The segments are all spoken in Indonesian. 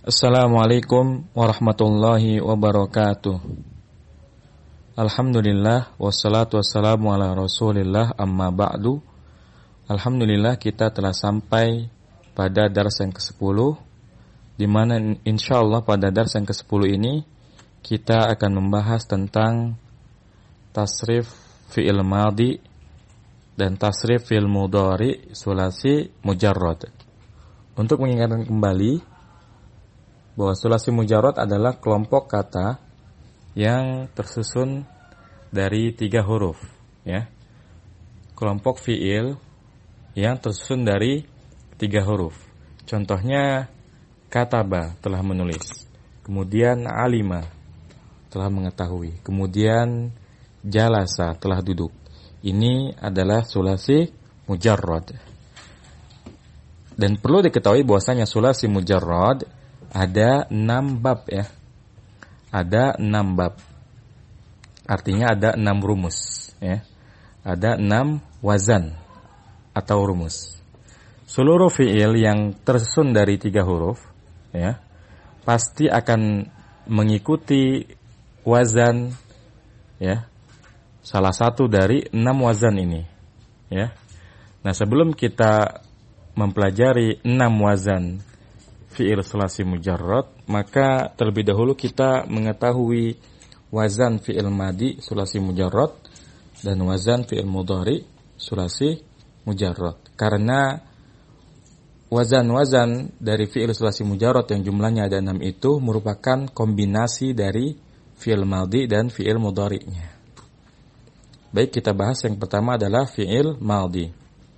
Assalamualaikum warahmatullahi wabarakatuh. Alhamdulillah wassalatu wassalamu ala Rasulillah amma ba'du. Alhamdulillah kita telah sampai pada dars yang ke-10, di mana insyaallah pada dars yang ke-10 ini kita akan membahas tentang tasrif fi'il madhi dan tasrif fi'il mudhari sulasi mujarrad. Untuk mengingatkan kembali bahwa sulasi mujarrad adalah kelompok kata yang tersusun dari 3 huruf, ya. Kelompok fiil yang tersusun dari 3 huruf. Contohnya kataba, telah menulis. Kemudian alima, telah mengetahui. Kemudian jalasa, telah duduk. Ini adalah sulasi mujarrad. Dan perlu diketahui bahwasanya sulasi mujarrad ada 6 bab, ya. Ada 6 bab. Artinya ada 6 rumus, ya. Ada 6 wazan atau rumus. Seluruh fiil yang tersusun dari 3 huruf, ya, pasti akan mengikuti wazan, ya, salah satu dari 6 wazan ini, ya. Nah, sebelum kita mempelajari 6 wazan fi'il sulasi mujarrad, maka terlebih dahulu kita mengetahui wazan fi'il madhi sulasi mujarrad dan wazan fi'il mudhari sulasi mujarrad. Karena wazan-wazan dari fi'il sulasi mujarrad yang jumlahnya ada 6 itu merupakan kombinasi dari fi'il madhi dan fi'il mudhari'nya. Baik, kita bahas yang pertama adalah fi'il madhi.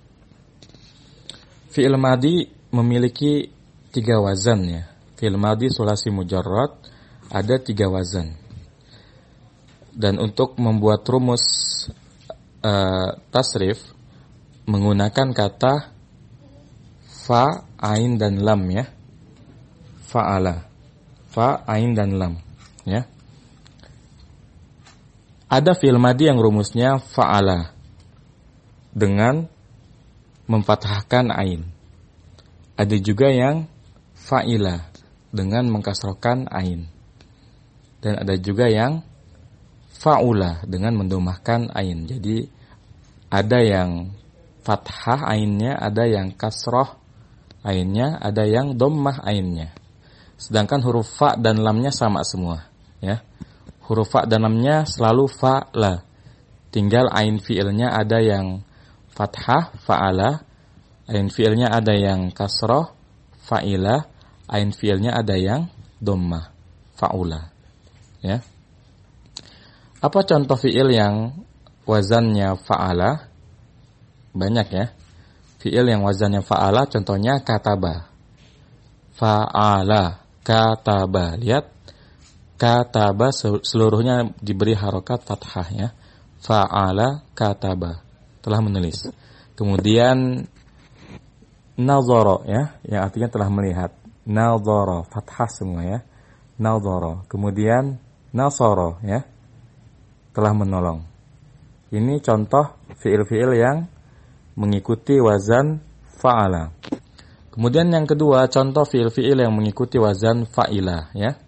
Fi'il madhi memiliki 3 wazan, ya. Fi'il madhi sulasi mujarrad ada 3 wazan. Dan untuk membuat rumus tasrif menggunakan kata fa, ain dan lam, ya. Fa'ala. Fa, ain dan lam, ya. Ada fi'il madhi yang rumusnya fa'ala dengan memfathahkan ain. Ada juga yang fa'ila dengan mengkasrohkan ain. Dan ada juga yang fa'ula dengan mendomahkan ain. Jadi ada yang fathah ainnya, ada yang kasroh ainnya, ada yang dommah ainnya. Sedangkan huruf fa dan lamnya sama semua, ya. Huruf fa dan lamnya selalu fa'la. Tinggal ain fi'ilnya ada yang fathah, fa'ala. Ain fi'ilnya ada yang kasroh, fa'ila. Ain fi'ilnya ada yang dommah, fa'ula, ya. Apa contoh fi'il yang wazannya fa'ala? Banyak, ya. Fi'il yang wazannya fa'ala contohnya kataba. Fa'ala, kataba. Lihat, kataba seluruhnya diberi harokat fathah, ya. Fa'ala, kataba, telah menulis. Kemudian nazara, ya, yang artinya telah melihat. Nazara, fathah semua, ya. Nazara. Kemudian nasara, ya, telah menolong. Ini contoh fiil-fiil yang mengikuti wazan fa'ala. Kemudian yang kedua, contoh fiil-fiil yang mengikuti wazan fa'ila, ya.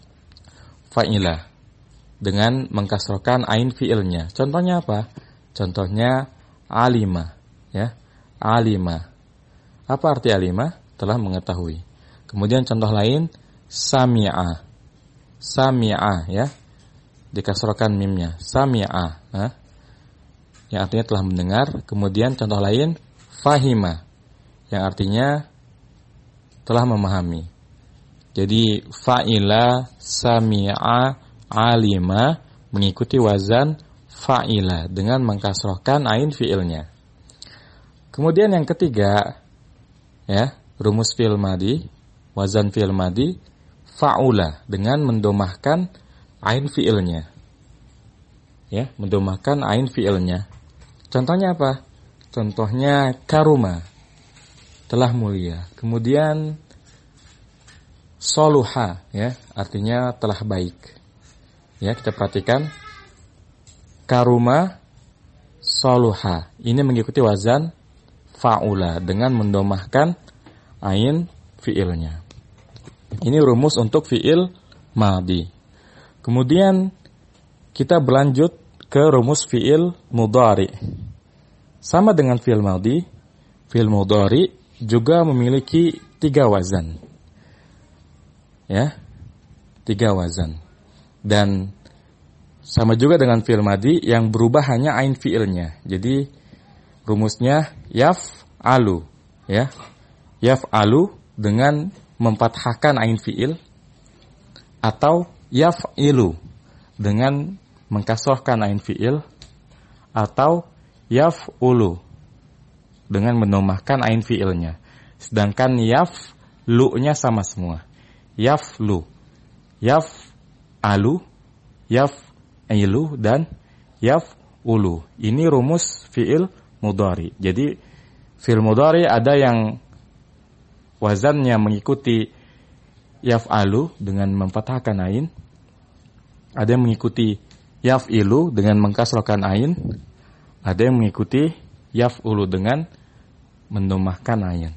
Fa'ila dengan mengkasrohkan ain fiilnya. Contohnya apa? Contohnya alima, ya. Alima. Apa arti alima? Telah mengetahui. Kemudian contoh lain sami'a. Sami'a, ya. Dikasrohkan mimnya. Sami'a, ya. Yang artinya telah mendengar. Kemudian contoh lain fahima, yang artinya telah memahami. Jadi fa'ila, sami'a, alima mengikuti wazan fa'ila dengan mengkasrohkan ain fiilnya. Kemudian yang ketiga, ya, rumus fi'il madhi, wazan fi'il madhi, fa'ula dengan mendomahkan ain fi'ilnya. Ya, mendomahkan ain fi'ilnya. Contohnya apa? Contohnya karuma, telah mulia. Kemudian soluha, ya, artinya telah baik. Ya, kita perhatikan karuma, soluha. Ini mengikuti wazan fa'ula dengan mendomahkan ain fi'ilnya. Ini rumus untuk fi'il madhi. Kemudian kita berlanjut ke rumus fi'il mudhari. Sama dengan fi'il madhi, fi'il mudhari juga memiliki 3 wazan. Ya, 3 wazan. Dan sama juga dengan fi'il madhi yang berubah hanya ain fi'ilnya. Jadi rumusnya yaf'alu, ya. Yaf'alu dengan memfathahkan ain fi'il, atau yaf'ilu dengan mengkasrahkan ain fi'il, atau yaf'ulu dengan mendomahkan ain fi'ilnya. Sedangkan yaf'lu-nya sama semua. Yaf'lu, yaf'alu, yaf'ilu, dan yaf'ulu. Ini rumus fi'il mudhari. Jadi fi'il mudhari ada yang wazannya mengikuti yaf'alu dengan memfathahkan ain, ada yang mengikuti yaf'ilu dengan mengkasrahkan ain, ada yang mengikuti yaf'ulu dengan mendomahkan ain.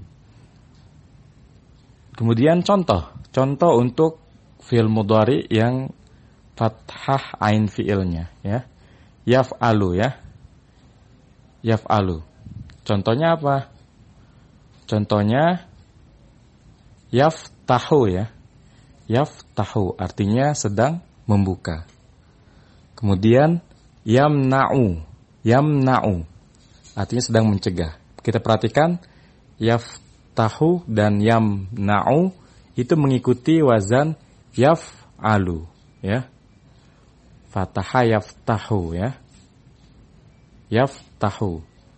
Kemudian contoh untuk fi'il mudhari yang fathah ain fi'ilnya, ya. Yaf'alu, ya. Yaf'alu. Contohnya apa? Contohnya yaftahu, ya. Yaftahu artinya sedang membuka. Kemudian yamna'u. Yamna'u artinya sedang mencegah. Kita perhatikan yaftahu dan yamna'u itu mengikuti wazan yaf'alu, ya. Fataha yaftahu, ya. Yaftahu.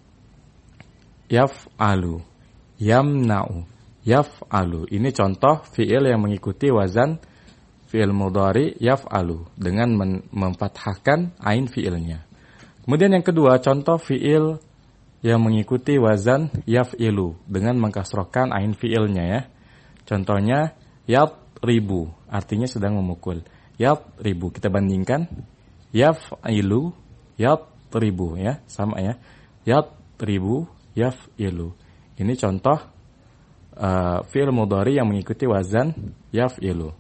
Yaf'alu. Yamna'u. Yaf'alu. Ini contoh fi'il yang mengikuti wazan fi'il mudhari yaf'alu dengan memfathahkan ain fi'ilnya. Kemudian yang kedua, contoh fi'il yang mengikuti wazan yaf'ilu dengan mengkasrahkan ain fi'ilnya, ya. Contohnya yatribu, artinya sedang memukul. Yatribu, kita bandingkan yaf'ilu, yatribu, ya, sama, ya. Yatribu, yaf'ilu. Ini contoh fi'il mudhari yang mengikuti wazan yaf'ilu.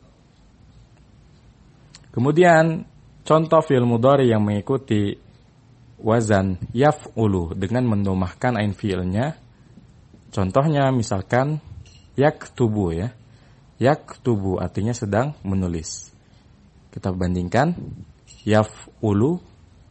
Kemudian contoh fi'il mudhari yang mengikuti wazan yaf'ulu dengan mendomahkan ain fi'ilnya. Contohnya misalkan yaktubu, ya. Yaktubu artinya sedang menulis. Kita bandingkan yaf'ulu,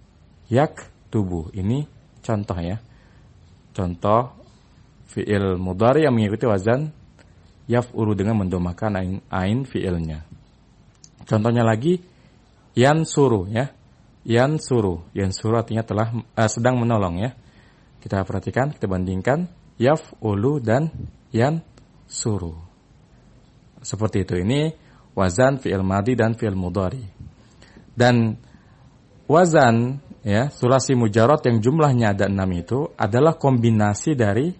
yaktubu. Ini contoh, ya. Contoh fi'il mudhari yang mengikuti wazan yaf'ulu dengan mendomahkan ain fi'ilnya. Contohnya lagi yansuru, ya. Yansuru. Yansuru artinya sedang menolong, ya. Kita perhatikan, kita bandingkan yaf'ulu dan yansuru. Seperti itu. Ini wazan fi'il madhi dan fi'il mudhari. Dan wazan, ya, sulasi mujarrad yang jumlahnya ada 6 itu adalah kombinasi dari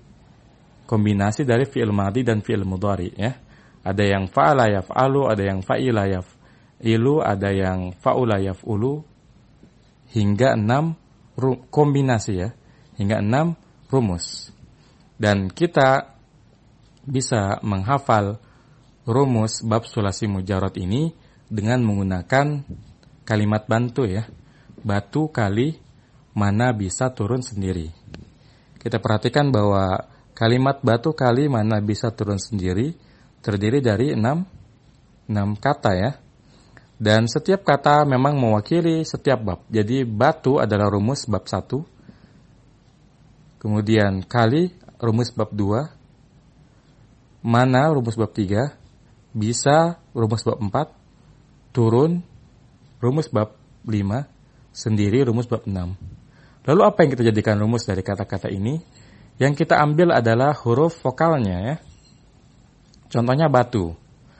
fi'il madhi dan fi'il mudhari, ya. Ada yang fa'ala yaf'alu, ada yang fa'ila yaf'ilu, ada yang fa'ula yaf'ulu, hingga 6 kombinasi, ya. Hingga 6 rumus. Dan kita bisa menghafal rumus bab sulasi mujarrad ini dengan menggunakan kalimat bantu, ya. Batu kali mana bisa turun sendiri. Kita perhatikan bahwa kalimat batu kali mana bisa turun sendiri terdiri dari 6 kata, ya. Dan setiap kata memang mewakili setiap bab. Jadi batu adalah rumus bab 1. Kemudian kali rumus bab 2. Mana rumus bab 3. Bisa rumus bab 4. Turun rumus bab 5. Sendiri rumus bab 6. Lalu apa yang kita jadikan rumus dari kata-kata ini? Yang kita ambil adalah huruf vokalnya, ya. Contohnya batu.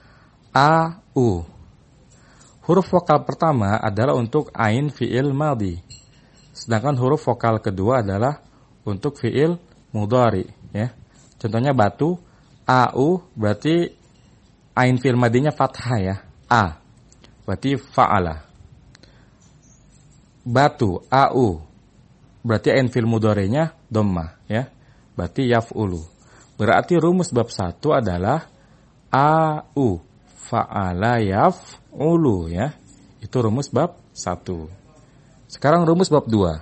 A, U. Huruf vokal pertama adalah untuk ain fi'il madhi. Sedangkan huruf vokal kedua adalah untuk fi'il mudhari, ya. Contohnya batu, A, U, berarti ain fi'il madhinya fathah, ya. A. Berarti fa'ala. Batu, A, U. Berarti ain fi'il mudharinya dhammah, ya. Berarti yaf'ulu. Berarti rumus bab 1 adalah Au fa'ala yaf'ulu ya. Itu rumus bab 1. Sekarang rumus bab 2.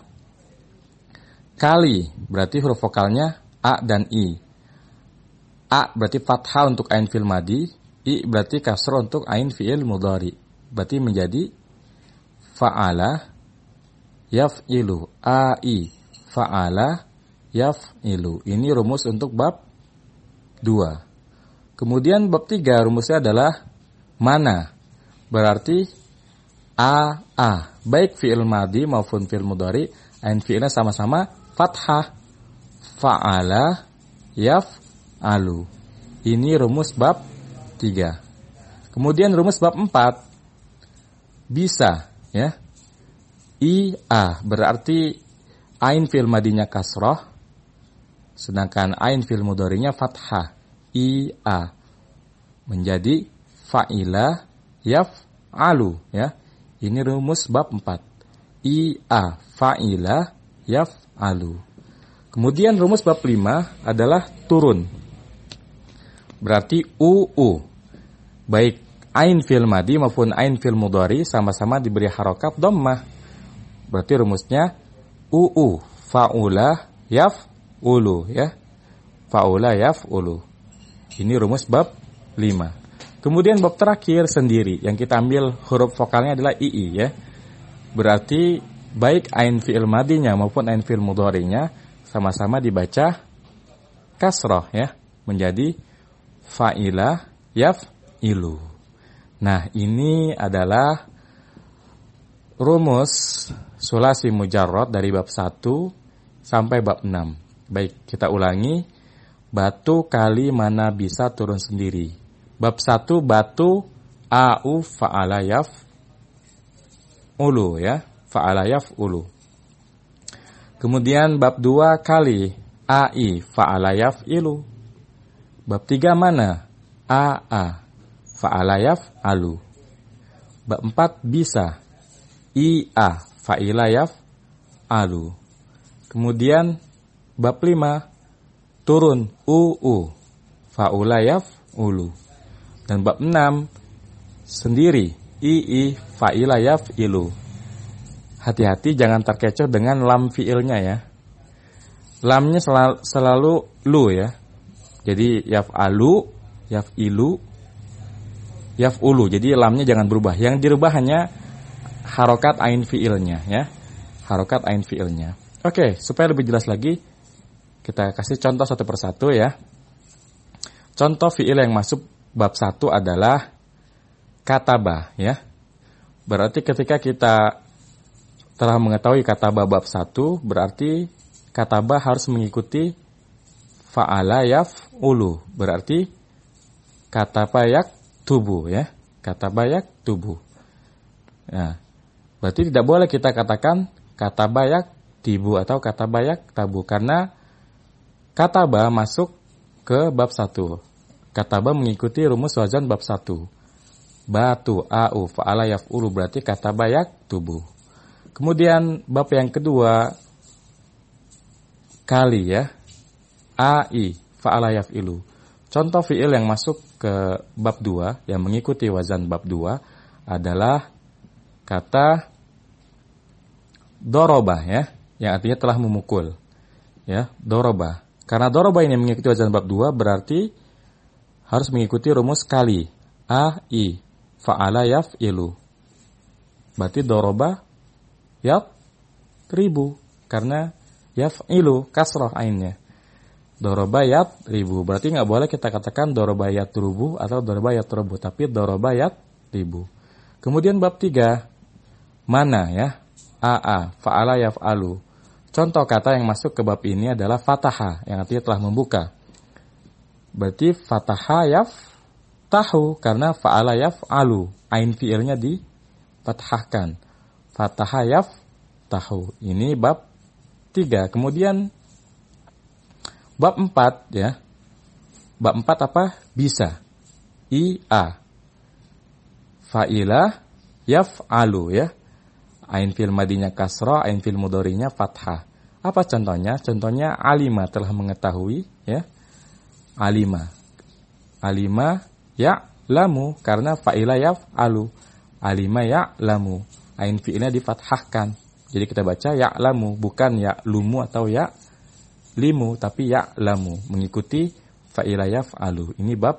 Kali berarti huruf vokalnya A dan I. A berarti fathah untuk ain fi'il madi, I berarti kasrah untuk ain fi'il mudhari. Berarti menjadi fa'ala yaf'ilu. Ai fa'ala yaf'ilu. Ini rumus untuk bab 2. Kemudian bab 3 rumusnya adalah mana. Berarti A. Baik fi'il madi maupun fi'il mudhari, ain fi'ilnya sama-sama fathah. Fa'ala yaf'alu. Ini rumus bab 3. Kemudian rumus bab 4. Bisa ya. Ia berarti ain fi'il madinya kasrah, sedangkan ain fi'il mudharinya fathah. Ia menjadi fa'ila yaf'alu ya. Ini rumus bab 4. Ia fa'ila yaf'alu. Kemudian rumus bab 5 adalah turun. Berarti uu. Baik ain fi'il madi maupun ain fi'il mudhari sama-sama diberi harokat dhammah. Berarti rumusnya uu fa'ula yaf'ulu ya. Fa'ula yaf'ulu. Ini rumus bab 5. Kemudian bab terakhir sendiri yang kita ambil huruf vokalnya adalah ii ya. Berarti baik ain fi'il madinya maupun ain fi'il mudharinya sama-sama dibaca kasrah ya, menjadi fa'ila yaf'ilu. Nah, ini adalah rumus sulasi mujarrad dari bab 1 sampai bab 6. Baik, kita ulangi. Batu kali mana bisa turun sendiri. Bab 1 batu au fa'ala yaf'ulu ya. Fa'ala yaf'ulu. Kemudian bab 2 kali ai fa'ala yaf'ilu. Bab 3 mana? Aa fa'ala yaf'alu. Bab 4 bisa ia fa'ila yaf'alu. Kemudian bab 5 turun uu fa'ula yaf'ulu. Dan bab 6 sendiri ii fa'ila yaf'ilu. Hati-hati jangan terkecoh dengan lam fi'ilnya ya. Lamnya selalu lu ya. Jadi yaf'alu, yaf'ilu, yaf'ulu. Jadi lamnya jangan berubah. Yang dirubah hanya harokat ain fi'ilnya ya. Harokat ain fi'ilnya. Oke, supaya lebih jelas lagi kita kasih contoh satu persatu ya. Contoh fi'il yang masuk bab 1 adalah kataba ya. Berarti ketika kita telah mengetahui kataba bab 1, berarti kataba harus mengikuti fa'ala yaf'ulu. Berarti kataba yaktubu ya. Kataba yaktubu. Nah, berarti tidak boleh kita katakan kataba yaktibu atau kataba yaktabu karena kataba masuk ke bab 1. Kataba mengikuti rumus wazan bab 1. Batu au fa'ala yaf'ulu berarti kataba yaktubu. Kemudian bab yang kedua kali ya. Ai fa'ala yaf'ilu. Contoh fi'il yang masuk ke bab 2 yang mengikuti wazan bab 2 adalah kata doroba ya, yang artinya telah memukul. Ya, doroba. Karena doroba ini mengikuti wazan bab 2 berarti harus mengikuti rumus kali. Ai fa'ala yaf'ilu. Berarti doroba yatribu. Karena yaf'ilu kasrah ainnya. Doroba yatribu. Berarti nggak boleh kita katakan doroba yatrubu atau doroba yatrubu. Tapi doroba yatribu. Kemudian bab 3. Mana ya? Aa fa'ala yaf'alu. Contoh kata yang masuk ke bab ini adalah fataha, yang artinya telah membuka. Berarti fataha yaftahu, karena fa'ala yaf'alu. Ain fi'ilnya difathahkan. Fataha yaftahu. Ini bab 3. Kemudian bab 4 ya. Bab 4 apa? Bisa. Ia. Fa'ilah yaf'alu ya. Ain fi'il madinya kasrah, ain fi'il mudharinya fathah. Apa contohnya? Contohnya alima telah mengetahui ya. Alima ya'lamu karena fa'ila yaf'alu. Alima ya'lamu. Ain fi'ilnya difathahkan. Jadi kita baca ya'lamu, bukan ya'lumu atau ya'limu, tapi ya'lamu, mengikuti fa'ila yaf'alu. Ini bab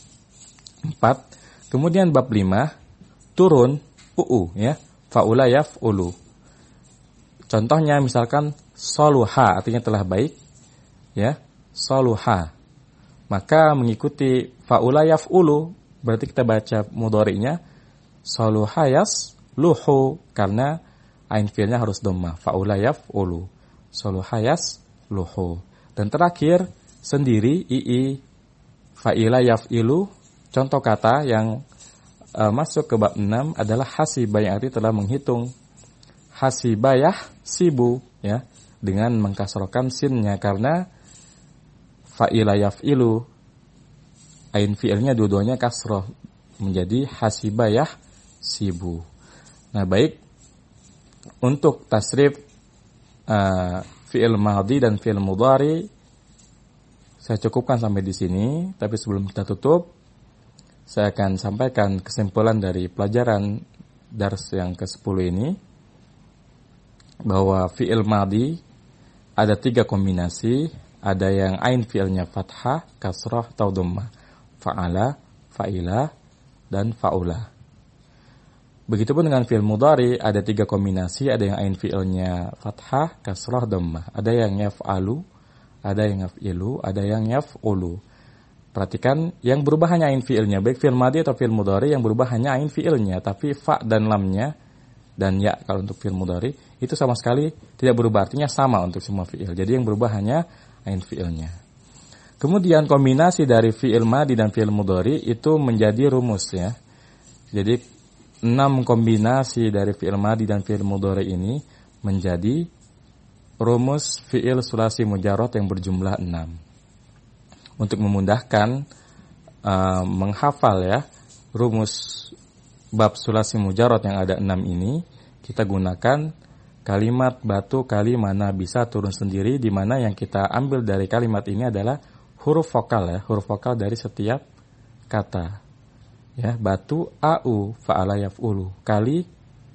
4. Kemudian bab 5, turun ya, fa'ula yaf'ulu. Contohnya misalkan soluha, artinya telah baik, ya, soluha. Maka mengikuti fa'ula yaf'ulu, berarti kita baca mudhari'nya soluha yasluhu, karena ain fi'ilnya harus dhammah. Fa'ula yaf'ulu, soluha yasluhu. Dan terakhir sendiri ii fa'ila yaf'ilu. Contoh kata yang masuk ke bab 6 adalah hasibah, yang arti telah menghitung. Hasibayah sibu, ya, dengan mengkasrokan sinnya karena fa'ila yaf'ilu, ain fi'ilnya dua-duanya kasroh, menjadi hasibayah sibu. Nah, baik, untuk tasrif fi'il madhi dan fi'il mudhari saya cukupkan sampai di sini. Tapi sebelum kita tutup, saya akan sampaikan kesimpulan dari pelajaran dars yang ke-10 ini, bahwa fi'il madhi ada 3 kombinasi. Ada yang ain fi'ilnya fathah, kasrah, atau dhammah. Fa'ala, fa'ila, dan fa'ula. Begitupun dengan fi'il mudhari ada 3 kombinasi. Ada yang ain fi'ilnya fathah, kasrah, dhammah. Ada yang yaf'alu, ada yang yaf'ilu, ada yang yaf'ulu. Perhatikan, yang berubah hanya ain fi'ilnya, baik fi'il madhi atau fi'il mudhari, yang berubah hanya ain fi'ilnya, tapi fa dan lamnya dan ya kalau untuk fi'il mudhari itu sama sekali tidak berubah, artinya sama untuk semua fi'il. Jadi yang berubah hanya ain fi'ilnya. Kemudian kombinasi dari fi'il madhi dan fi'il mudhari itu menjadi rumus, ya. Jadi 6 kombinasi dari fi'il madhi dan fi'il mudhari ini menjadi rumus fi'il sulasi mujarrad yang berjumlah 6. Untuk memudahkan menghafal, ya, rumus bab sulasi mujarrad yang ada 6 ini, kita gunakan kalimat batu kali mana bisa turun sendiri, di mana yang kita ambil dari kalimat ini adalah huruf vokal, ya, huruf vokal dari setiap kata. Ya, batu au fa'ala yaf'ulu, kali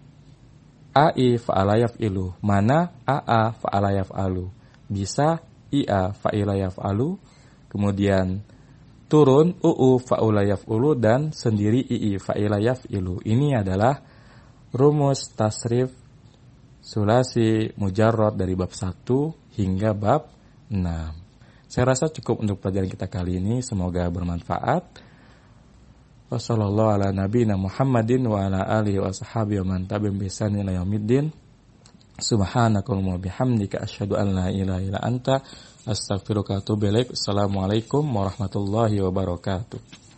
ai fa'ala yaf'ilu, mana aa fa'ala yaf'alu, bisa ia fa'ila yaf'alu, kemudian turun fa'ula yaf'ulu, dan sendiri fa'ila yaf'ilu. Ini adalah rumus tasrif sulasi mujarrad dari bab 1 hingga bab 6. Saya rasa cukup untuk pelajaran kita kali ini. Semoga bermanfaat. Wassallallahu ala nabiyina Muhammadin wa ala alihi wa sahbihi wa man tabi'ahum bi ihsan ila yaumiddin. Subhanakallahumma bihamdika asyhadu an la ilaha illa anta astaghfiruka wa atubu ilaik. Assalamualaikum warahmatullahi wabarakatuh.